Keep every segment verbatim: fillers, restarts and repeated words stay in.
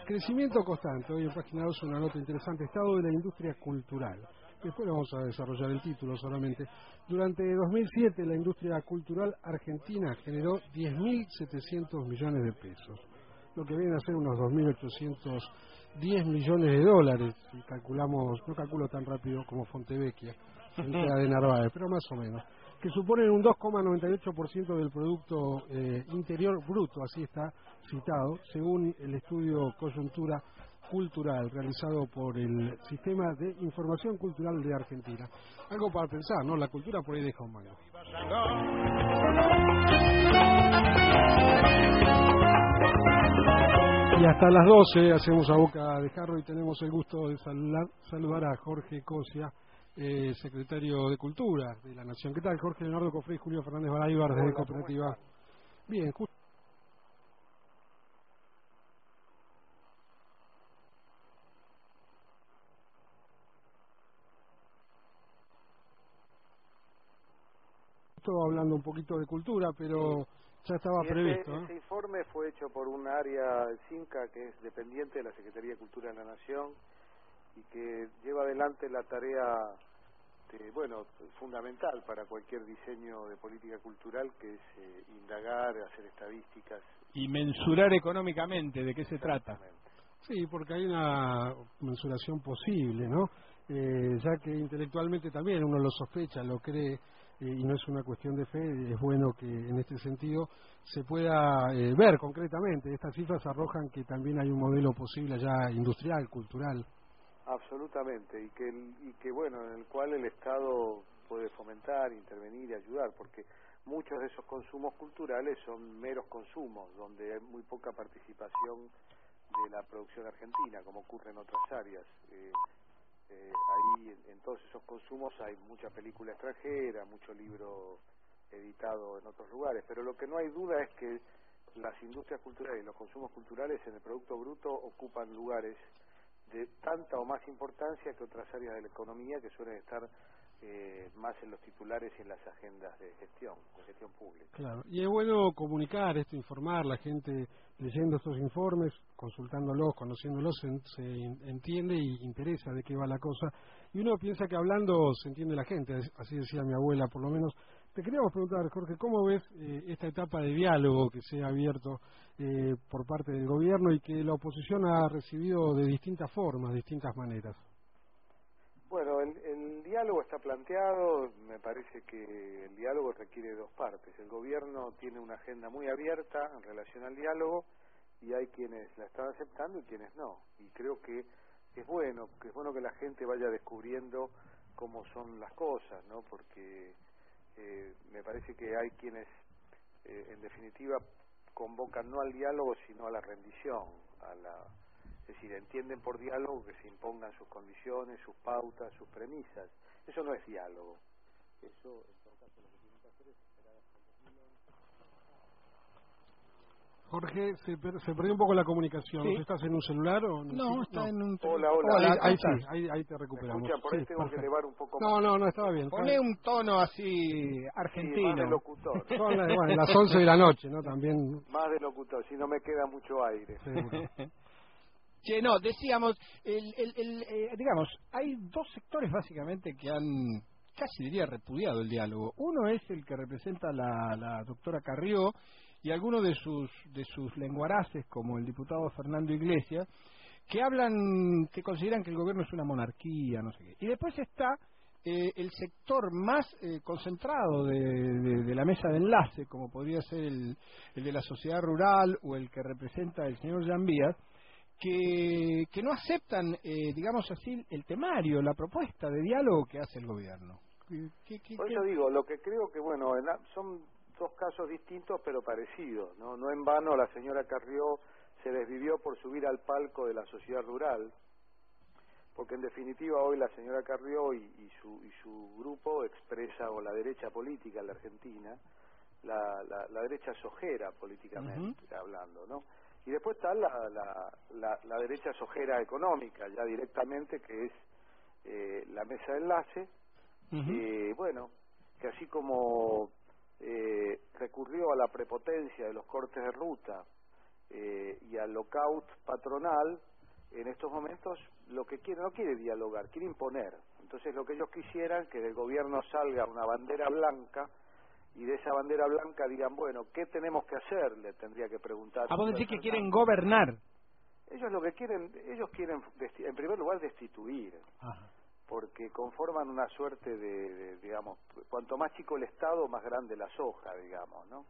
crecimiento constante. Hoy en Página dos una nota interesante, estado de la industria cultural. Después lo vamos a desarrollar el título solamente. Durante dos mil siete la industria cultural argentina generó diez mil setecientos millones de pesos, lo que viene a ser unos dos mil ochocientos diez millones de dólares, si calculamos, no calculo tan rápido como Fontevecchia, frente a de Narváez, pero más o menos, que suponen un dos coma noventa y ocho por ciento del Producto eh, Interior Bruto, así está citado, según el estudio Coyuntura Cultural realizado por el Sistema de Información Cultural de Argentina. Algo para pensar, ¿no? La cultura por ahí deja un mango. Y hasta las doce hacemos a boca de jarro y tenemos el gusto de saludar, saludar a Jorge Cosia, eh, secretario de Cultura de la Nación. ¿Qué tal, Jorge? Leonardo Cofré y Julio Fernández Baraybar, desde Cooperativa. Bien, justo. Estuvo hablando un poquito de cultura, pero ya estaba y previsto. Ese, ¿eh? ese informe fue hecho por un área, el CINCA, que es dependiente de la Secretaría de Cultura de la Nación y que lleva adelante la tarea, de, bueno, fundamental para cualquier diseño de política cultural, que es eh, indagar, hacer estadísticas. Y mensurar económicamente, ¿de qué se trata? Sí, porque hay una mensuración posible, ¿no? Eh, ya que intelectualmente también uno lo sospecha, lo cree, eh, y no es una cuestión de fe, es bueno que en este sentido se pueda eh, ver concretamente. Estas cifras arrojan que también hay un modelo posible ya industrial, cultural. Absolutamente, y que, el, y que bueno, en el cual el Estado puede fomentar, intervenir y ayudar, porque muchos de esos consumos culturales son meros consumos, donde hay muy poca participación de la producción argentina, como ocurre en otras áreas. Eh, eh, ahí, en, en todos esos consumos hay mucha película extranjera, mucho libro editado en otros lugares, pero lo que no hay duda es que las industrias culturales y los consumos culturales en el Producto Bruto ocupan lugares de tanta o más importancia que otras áreas de la economía que suelen estar eh, más en los titulares y en las agendas de gestión, de gestión pública. Claro, y es bueno comunicar esto, informar, la gente leyendo estos informes, consultándolos, conociéndolos, se, se entiende y interesa de qué va la cosa, y uno piensa que hablando se entiende la gente, así decía mi abuela por lo menos. Te queríamos preguntar, Jorge, ¿cómo ves eh, esta etapa de diálogo que se ha abierto eh, por parte del gobierno y que la oposición ha recibido de distintas formas, de distintas maneras? Bueno, el, el diálogo está planteado, me parece que el diálogo requiere dos partes. El gobierno tiene una agenda muy abierta en relación al diálogo y hay quienes la están aceptando y quienes no. Y creo que es bueno, que es bueno que la gente vaya descubriendo cómo son las cosas, ¿no? Porque eh, me parece que hay quienes, eh, en definitiva, convocan no al diálogo, sino a la rendición, a la... Es decir, entienden por diálogo que se impongan sus condiciones, sus pautas, sus premisas. Eso no es diálogo. Eso, en todo caso, lo que tienen que hacer es esperar hasta el dos mil once. Jorge, se, per se perdió un poco la comunicación. Sí. ¿Estás en un celular o no? No, Sí, está no. en un... Hola, hola. Ahí, hola ahí sí, ahí, ahí te recuperamos. Escucha, por ahí Sí, tengo perfecto. que elevar un poco más. No, no, no, estaba bien. Poné un tono así argentino. Sí, más de locutor. Son las, bueno, las once de la noche, ¿no? También. Más de locutor, si no me queda mucho aire. Seguro. Che, no, decíamos, el, el, el, eh, digamos, hay dos sectores básicamente que han, casi diría, repudiado el diálogo. Uno es el que representa la, la doctora Carrió y algunos de sus, de sus lenguaraces, como el diputado Fernando Iglesias, que hablan, que consideran que el gobierno es una monarquía, no sé qué. Y después está eh, el sector más eh, concentrado de, de, de la mesa de enlace, como podría ser el, el de la sociedad rural o el que representa el señor Jean Vías, que, que no aceptan, eh, digamos así, el temario, la propuesta de diálogo que hace el gobierno. ¿Qué, qué, Por qué? eso digo, lo que creo que, bueno, en la, son dos casos distintos pero parecidos, ¿no? No en vano la señora Carrió se desvivió por subir al palco de la sociedad rural, porque en definitiva hoy la señora Carrió y, y, su, y su grupo expresa, o la derecha política en la Argentina, la, la, la derecha sojera políticamente, uh-huh. hablando, ¿no? Y después está la, la, la, la derecha sojera económica, ya directamente, que es eh, la mesa de enlace, uh-huh. eh, bueno, que así como eh, recurrió a la prepotencia de los cortes de ruta eh, y al lockout patronal, en estos momentos lo que quiere, no quiere dialogar, quiere imponer. Entonces lo que ellos quisieran, que del gobierno salga una bandera blanca, y de esa bandera blanca digan, bueno, ¿qué tenemos que hacer? Le tendría que preguntar. ¿A vos decís que quieren gobernar? Ellos lo que quieren, ellos quieren, en primer lugar, destituir. Ajá. Porque conforman una suerte de, de, digamos, cuanto más chico el Estado, más grande la soja, digamos, ¿no?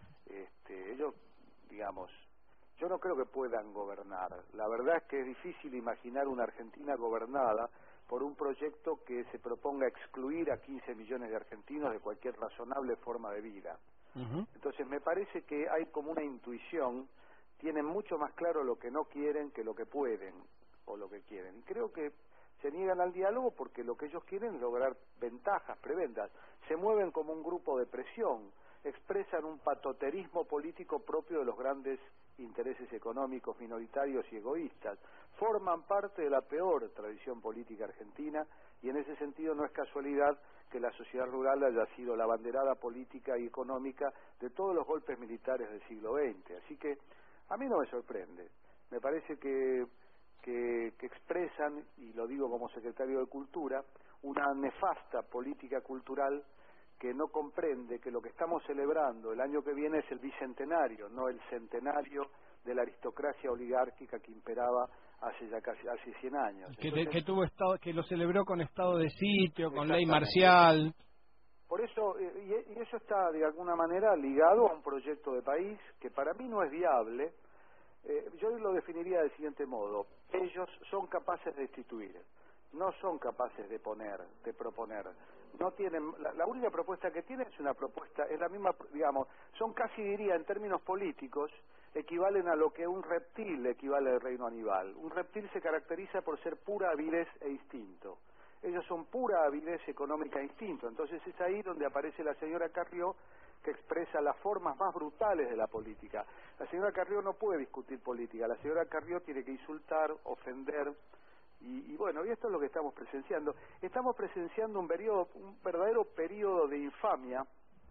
Este, ellos, digamos, yo no creo que puedan gobernar. La verdad es que es difícil imaginar una Argentina gobernada por un proyecto que se proponga excluir a quince millones de argentinos de cualquier razonable forma de vida. Uh-huh. Entonces me parece que hay como una intuición, tienen mucho más claro lo que no quieren que lo que pueden o lo que quieren. Y creo que se niegan al diálogo porque lo que ellos quieren es lograr ventajas, prebendas. Se mueven como un grupo de presión, expresan un patoterismo político propio de los grandes intereses económicos minoritarios y egoístas. Forman parte de la peor tradición política argentina y en ese sentido no es casualidad que la sociedad rural haya sido la banderada política y económica de todos los golpes militares del siglo veinte. Así que a mí no me sorprende. Me parece que, que, que expresan, y lo digo como secretario de Cultura, una nefasta política cultural que no comprende que lo que estamos celebrando el año que viene es el bicentenario, no el centenario de la aristocracia oligárquica que imperaba hace ya casi hace cien años. Que, Entonces, que tuvo estado, que lo celebró con estado de sitio, con ley marcial. Por eso, y, y eso está de alguna manera ligado a un proyecto de país que para mí no es viable. Eh, yo lo definiría del siguiente modo: ellos son capaces de destituir, no son capaces de poner, de proponer. No tienen, la, la única propuesta que tienen es una propuesta, es la misma, digamos, son casi, diría, en términos políticos, equivalen a lo que un reptil equivale al reino animal. Un reptil se caracteriza por ser pura avidez e instinto. Ellos son pura avidez económica e instinto. Entonces es ahí donde aparece la señora Carrió, que expresa las formas más brutales de la política. La señora Carrió no puede discutir política, la señora Carrió tiene que insultar, ofender. Y, y bueno, y esto es lo que estamos presenciando. Estamos presenciando un periodo, un verdadero periodo de infamia,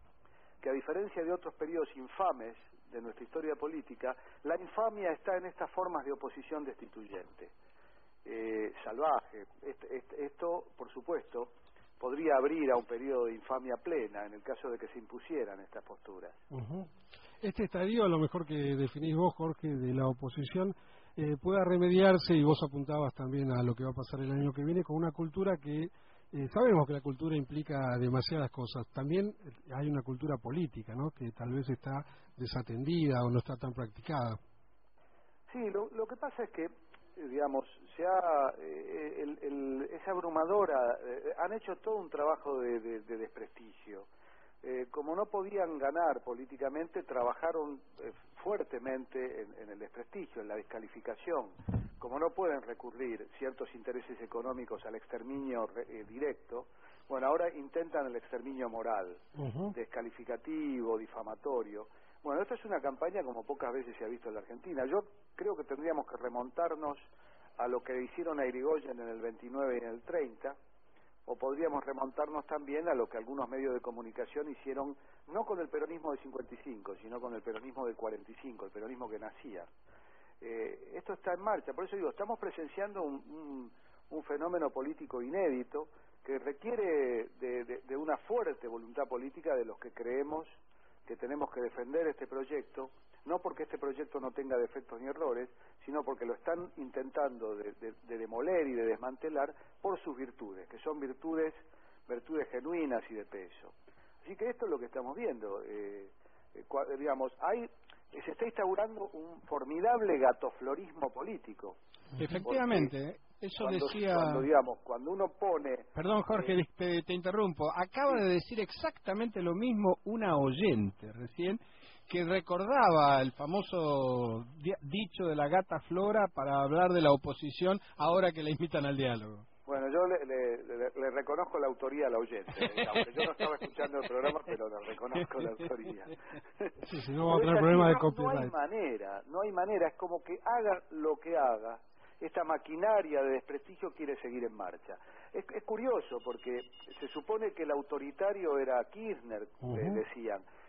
que a diferencia de otros periodos infames de nuestra historia política, la infamia está en estas formas de oposición destituyente, eh, salvaje. Este, este, esto, por supuesto, podría abrir a un periodo de infamia plena en el caso de que se impusieran estas posturas. Uh-huh. Este estadio, a lo mejor que definís vos, Jorge, de la oposición, eh, pueda remediarse, y vos apuntabas también a lo que va a pasar el año que viene, con una cultura que, eh, sabemos que la cultura implica demasiadas cosas, también hay una cultura política, ¿no?, que tal vez está desatendida o no está tan practicada. Sí, lo, lo que pasa es que, digamos, se ha, eh, el, el, es abrumadora, eh, han hecho todo un trabajo de, de, de desprestigio. Eh, como no podían ganar políticamente, trabajaron eh, fuertemente en, en el desprestigio, en la descalificación. Como no pueden recurrir ciertos intereses económicos al exterminio eh, directo, bueno, ahora intentan el exterminio moral, uh-huh. descalificativo, difamatorio. Bueno, esta es una campaña como pocas veces se ha visto en la Argentina. Yo creo que tendríamos que remontarnos a lo que hicieron a Irigoyen en el veintinueve y en el treinta, o podríamos remontarnos también a lo que algunos medios de comunicación hicieron, no con el peronismo del cincuenta y cinco, sino con el peronismo del cuarenta y cinco, el peronismo que nacía. Eh, esto está en marcha, por eso digo, estamos presenciando un, un, un fenómeno político inédito que requiere de, de, de una fuerte voluntad política de los que creemos que tenemos que defender este proyecto, no porque este proyecto no tenga defectos ni errores, sino porque lo están intentando de, de, de demoler y de desmantelar por sus virtudes, que son virtudes virtudes genuinas y de peso. Así que esto es lo que estamos viendo. Eh, eh, digamos, hay se está instaurando un formidable gatoflorismo político. Efectivamente, eso cuando, decía... Cuando, digamos, cuando uno pone... Perdón, Jorge, eh, te, te interrumpo. Acaba sí. de decir exactamente lo mismo una oyente recién, que recordaba el famoso dicho de la gata Flora para hablar de la oposición ahora que la invitan al diálogo. Bueno, yo le, le, le, le reconozco la autoría a la oyente, digamos. Yo no estaba escuchando el programa, pero le reconozco la autoría. Sí, si no va a tener problema de copyright. No hay manera, no hay manera, es como que haga lo que haga, esta maquinaria de desprestigio quiere seguir en marcha. Es, es curioso porque se supone que el autoritario era Kirchner, uh-huh. eh, decían,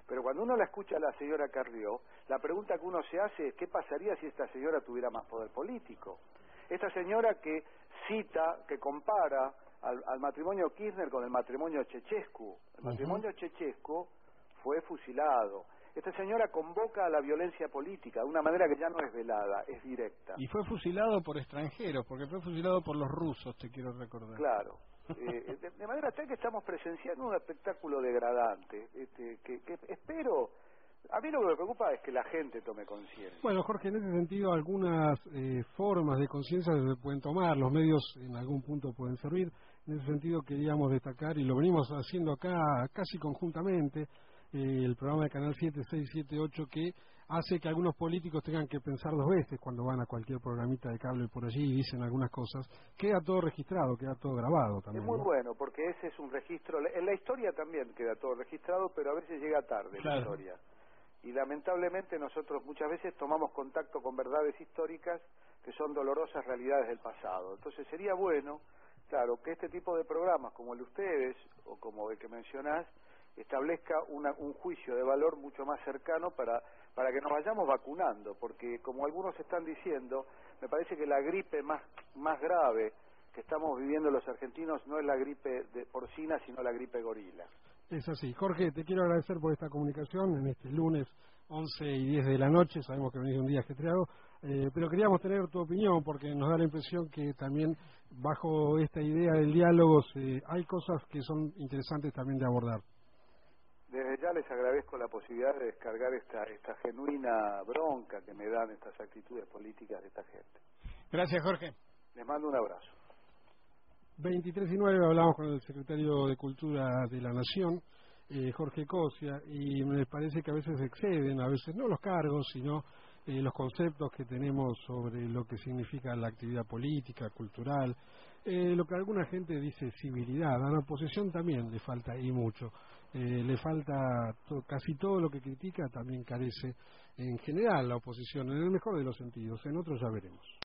Pero cuando uno la escucha a la señora Carrió, la pregunta que uno se hace es qué pasaría si esta señora tuviera más poder político. Esta señora que cita, que compara al, al matrimonio Kirchner con el matrimonio Ceausescu. El matrimonio uh-huh. Ceausescu fue fusilado. Esta señora convoca a la violencia política de una manera que ya no es velada, es directa. Y fue fusilado por extranjeros, porque fue fusilado por los rusos, te quiero recordar. Claro. Eh, de, de manera tal que estamos presenciando un espectáculo degradante, este, que, que espero... A mí lo que me preocupa es que la gente tome conciencia. Bueno, Jorge, en ese sentido algunas eh, formas de conciencia se pueden tomar, los medios en algún punto pueden servir. En ese sentido queríamos destacar, y lo venimos haciendo acá casi conjuntamente, eh, el programa de Canal siete, seis, siete, ocho, que hace que algunos políticos tengan que pensar dos veces cuando van a cualquier programita de cable por allí y dicen algunas cosas. Queda todo registrado, queda todo grabado también. Es muy ¿no? bueno, porque ese es un registro, en la historia también queda todo registrado, pero a veces llega tarde claro. la historia. Y lamentablemente nosotros muchas veces tomamos contacto con verdades históricas que son dolorosas realidades del pasado. Entonces sería bueno, claro, que este tipo de programas como el de ustedes o como el que mencionás establezca una, un juicio de valor mucho más cercano para, para que nos vayamos vacunando, porque como algunos están diciendo, me parece que la gripe más, más grave que estamos viviendo los argentinos no es la gripe de porcina, sino la gripe gorila. Es así. Jorge, te quiero agradecer por esta comunicación en este lunes once y diez de la noche. Sabemos que venís de un día ajetreado, eh, pero queríamos tener tu opinión porque nos da la impresión que también bajo esta idea del diálogo eh, hay cosas que son interesantes también de abordar. Desde ya les agradezco la posibilidad de descargar esta, esta genuina bronca que me dan estas actitudes políticas de esta gente. Gracias, Jorge. Les mando un abrazo. veintitrés y nueve hablamos con el secretario de Cultura de la Nación, eh, Jorge Cosia, y me parece que a veces exceden, a veces no los cargos, sino eh, los conceptos que tenemos sobre lo que significa la actividad política, cultural, eh, lo que alguna gente dice civilidad. A la oposición también le falta y mucho. Eh, le falta to, casi todo lo que critica también carece en general la oposición, en el mejor de los sentidos, en otros ya veremos.